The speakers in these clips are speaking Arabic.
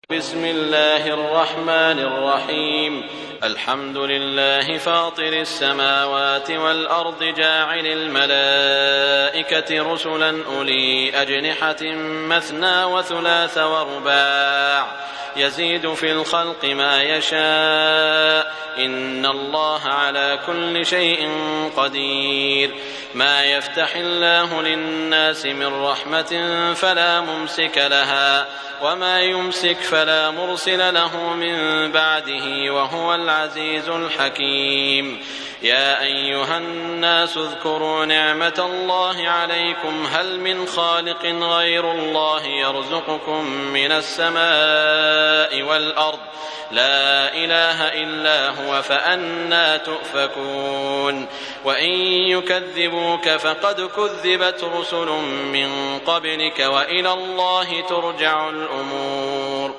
بسم الله الرحمن الرحيم. الحمد لله فاطر السماوات والأرض جاعل الملائكة رسلا أولي أجنحة مثنى وثلاث ورباع يزيد في الخلق ما يشاء إن الله على كل شيء قدير. ما يفتح الله للناس من رحمة فلا ممسك لها وما يمسك فلا مرسل له من بعده وهو العزيز الحكيم. يا أيها الناس اذكروا نعمة الله عليكم هل من خالق غير الله يرزقكم من السماء والأرض لا إله إلا هو فأنى تؤفكون. وإن يكذبوك فقد كذبت رسل من قبلك وإلى الله ترجع الأمور.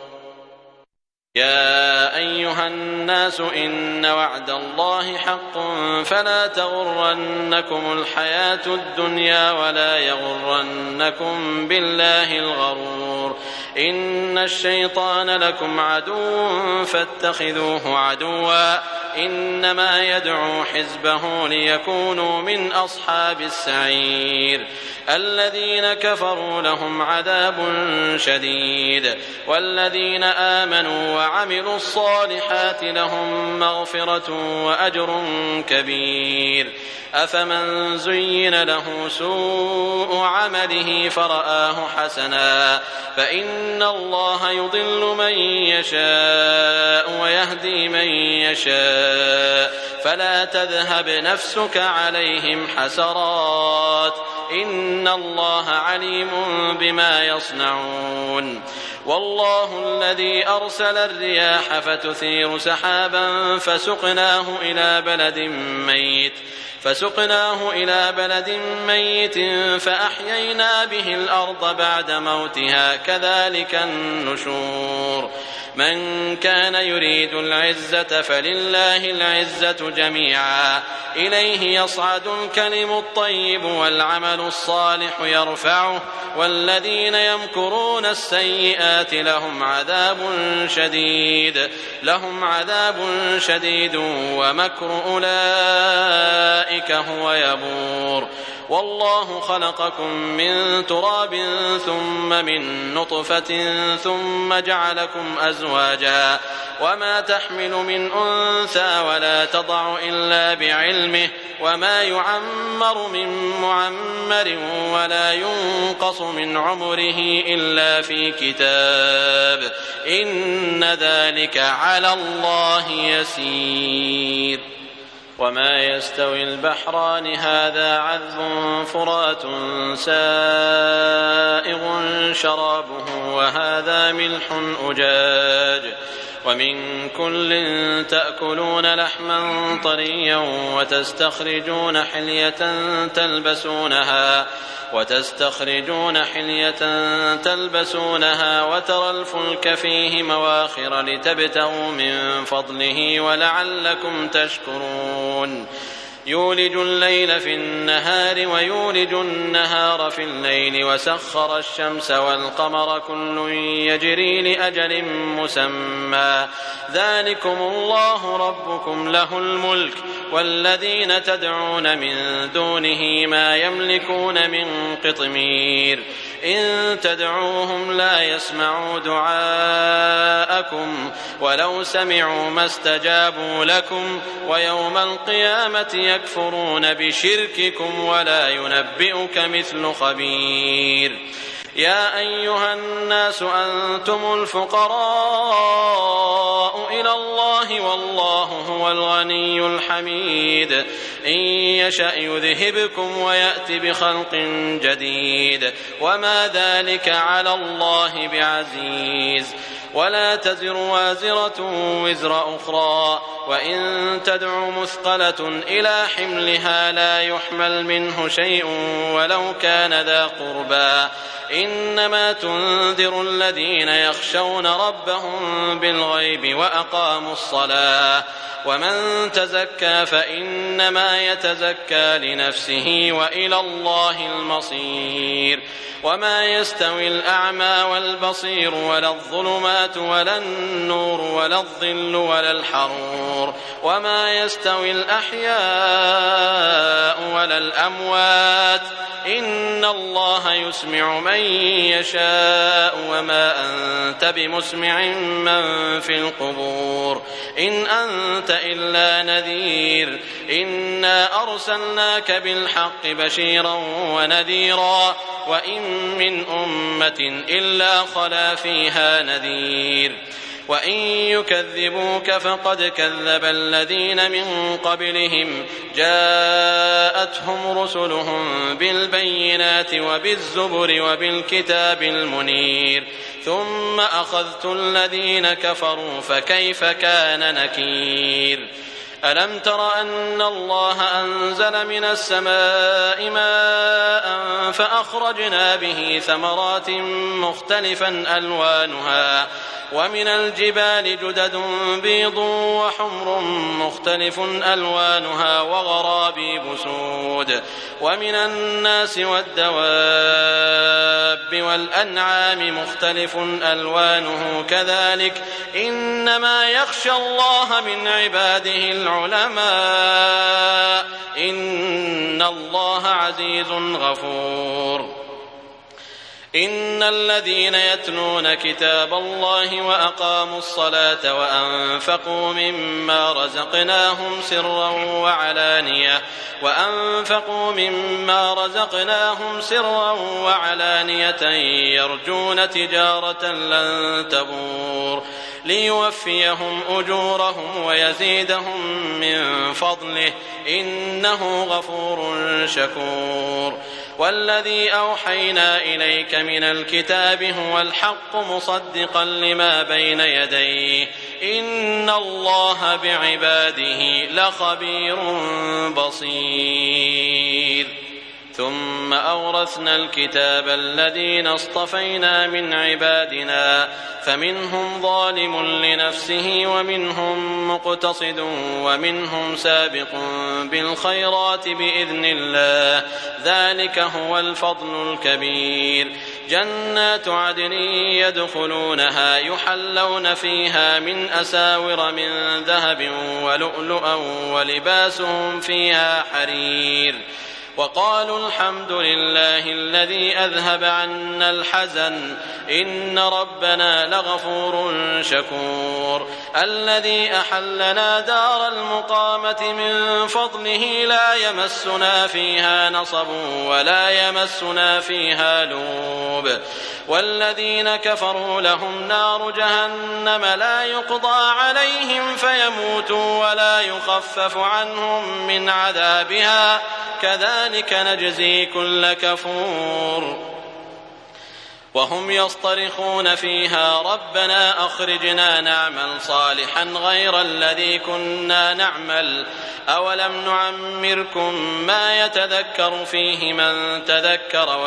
يا أيها الناس إن وعد الله حق فلا تغرنكم الحياة الدنيا ولا يغرنكم بالله الغرور. إن الشيطان لكم عدو فاتخذوه عدوا إنما يدعو حزبه ليكونوا من أصحاب السعير. الذين كفروا لهم عذاب شديد والذين آمنوا وعملوا الصالحات لهم مغفرة وأجر كبير. أفمن زين له سوء عمله فرآه حسنا فإن الله يضل من يشاء ويهدي من يشاء فلا تذهب نفسك عليهم حسرات إن الله عليم بما يصنعون. والله الذي أرسل الرياح فتثير سحابا فسقناه إلى بلد ميت فأحيينا به الأرض بعد موتها كذلك النشور. من كان يريد العزة فلله العزة جميعا إليه يصعد الكلم الطيب والعمل الصالح يرفعه والذين يمكرون السيئات لهم عذاب شديد ومكر أولئك هو يبور. والله خلقكم من تراب ثم من نطفة ثم جعلكم أزواجا وما تحمل من أنثى ولا تضع إلا بعلمه وما يعمر من معمر ولا ينقص من عمره إلا في كتاب إن ذلك على الله يسير. وما يستوي البحران هذا عذب فرات سائغ شرابه وهذا ملح أجاج ومن كل تأكلون لحما طريا وتستخرجون حلية تلبسونها وترى الفلك فيه مواخر لتبتغوا من فضله ولعلكم تشكرون. يولج الليل في النهار ويولج النهار في الليل وسخر الشمس والقمر كل يجري لأجل مسمى ذلكم الله ربكم له الملك والذين تدعون من دونه ما يملكون من قطمير. إن تدعوهم لا يسمعوا دعاءكم ولو سمعوا ما استجابوا لكم ويوم القيامة يكفرون بشرككم ولا ينبئك مثل خبير. يا أيها الناس أنتم الفقراء إلى الله والله هو الغني الحميد. إن يشأ يذهبكم ويأت بخلق جديد وما ذلك على الله بعزيز. ولا تزر وازرة وزر أخرى وإن تدع مثقلة إلى حملها لا يحمل منه شيء ولو كان ذا قربى إنما تنذر الذين يخشون ربهم بالغيب وأقاموا الصلاة ومن تزكى فإنما يتزكى لنفسه وإلى الله المصير وما يستوي الأعمى والبصير ولا الظلمات ولا النور ولا الظل ولا الحرور وما يستوي الأحياء ولا الأموات إن الله يسمع من يشاء وما أنت بمسمع من في القبور إن أنت إلا نذير إنا أرسلناك بالحق بشيرا ونذيرا وإن من أمة إلا خلا فيها نذير وإن يكذبوك فقد كذب الذين من قبلهم جاءتهم رسلهم بالبينات وبالزبر وبالكتاب المنير ثم أخذت الذين كفروا فكيف كان نكير ألم تر أن الله أنزل من السماء ماء فأخرجنا به ثمرات مختلفا ألوانها ومن الجبال جدد بيض وحمر مختلف ألوانها وغرابيب سود ومن الناس والدواب والأنعام مختلف ألوانه كذلك إنما يخشى الله من عباده العلماء إن الله عزيز غفور إن الذين يتلون كتاب الله وأقاموا الصلاة وأنفقوا مما رزقناهم سرا وعلانية يرجون تجارة لن تبور ليوفيهم أجورهم ويزيدهم من فضله إنه غفور شكور والذي أوحينا إليك من الكتاب هو الحق مصدقا لما بين يديه إن الله بعباده لخبير بصير ثم أورثنا الكتاب الذين اصطفينا من عبادنا فمنهم ظالم لنفسه ومنهم مقتصد ومنهم سابق بالخيرات بإذن الله ذلك هو الفضل الكبير جنات عدن يدخلونها يحلون فيها من أساور من ذهب ولؤلؤا ولباسهم فيها حرير وقالوا الحمد لله الذي أذهب عنا الحزن إن ربنا لغفور شكور الذي أحلنا دار المقامة من فضله لا يمسنا فيها نصب ولا يمسنا فيها لوب والذين كفروا لهم نار جهنم لا يقضى عليهم فيموتوا ولا يخفف عنهم من عذابها كذلك نجزي كل كفور وهم يصطرخون فيها ربنا أخرجنا نعمل صالحا غير الذي كنا نعمل أولم نعمركم ما يتذكر فيه من تذكر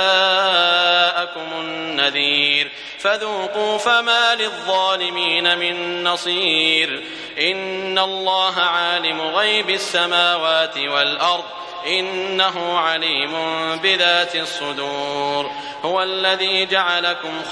وجاءكم النذير فذوقوا فما للظالمين من نصير إن الله عالم غيب السماوات والأرض إنه عليم بذات الصدور هو الذي جعلكم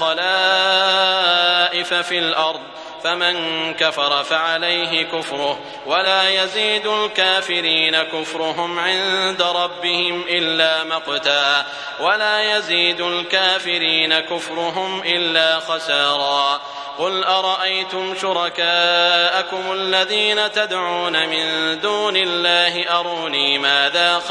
خلائف في الأرض فمن كفر فعليه كفره ولا يزيد الكافرين كفرهم عند ربهم إلا مقتا ولا يزيد الكافرين كفرهم إلا خسارا قل أرأيتم شركاءكم الذين تدعون من دون الله أروني ماذا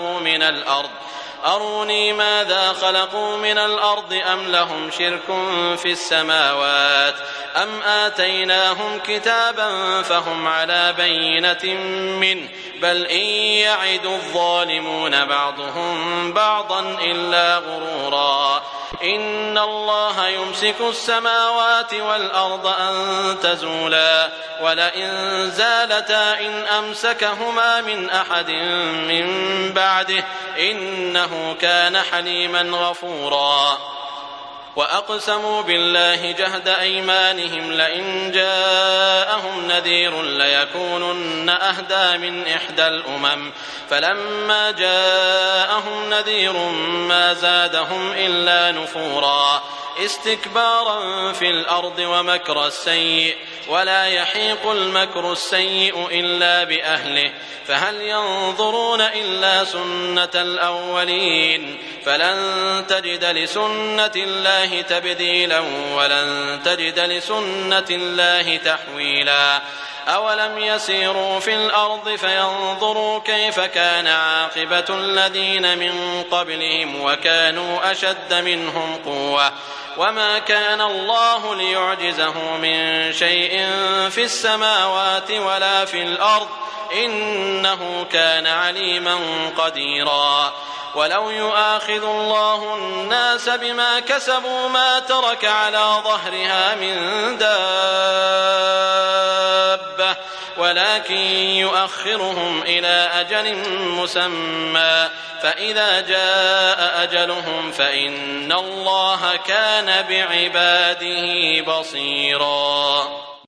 خلقوا من الأرض أم لهم شرك في السماوات أم آتيناهم كتابا فهم على بينة منه بل إن يعد الظالمون بعضهم بعضا إلا غرورا إن الله يمسك السماوات والأرض أن تزولا ولئن زالتا إن أمسكهما من أحد من بعده إنه كان حليما غفورا وأقسموا بالله جهد أيمانهم لئن جاءهم نذير ليكونن أهدى من إحدى الأمم فلما جاءهم نذير ما زادهم إلا نفورا استكبارا في الأرض ومكر السيء ولا يحيق المكر السيء إلا بأهله فهل ينظرون إلا سنة الأولين فلن تجد لسنة الله تبديلا ولن تجد لسنة الله تحويلا أولم يسيروا في الأرض فينظروا كيف كان عاقبة الذين من قبلهم وكانوا أشد منهم قوة وما كان الله ليعجزه من شيء في السماوات ولا في الأرض إنه كان عليما قديرا ولو يؤاخذ الله الناس بما كسبوا ما ترك على ظهرها من دابة ولكن يؤخرهم إلى أجل مسمى فإذا جاء أجلهم فإن الله كان بعباده بصيرا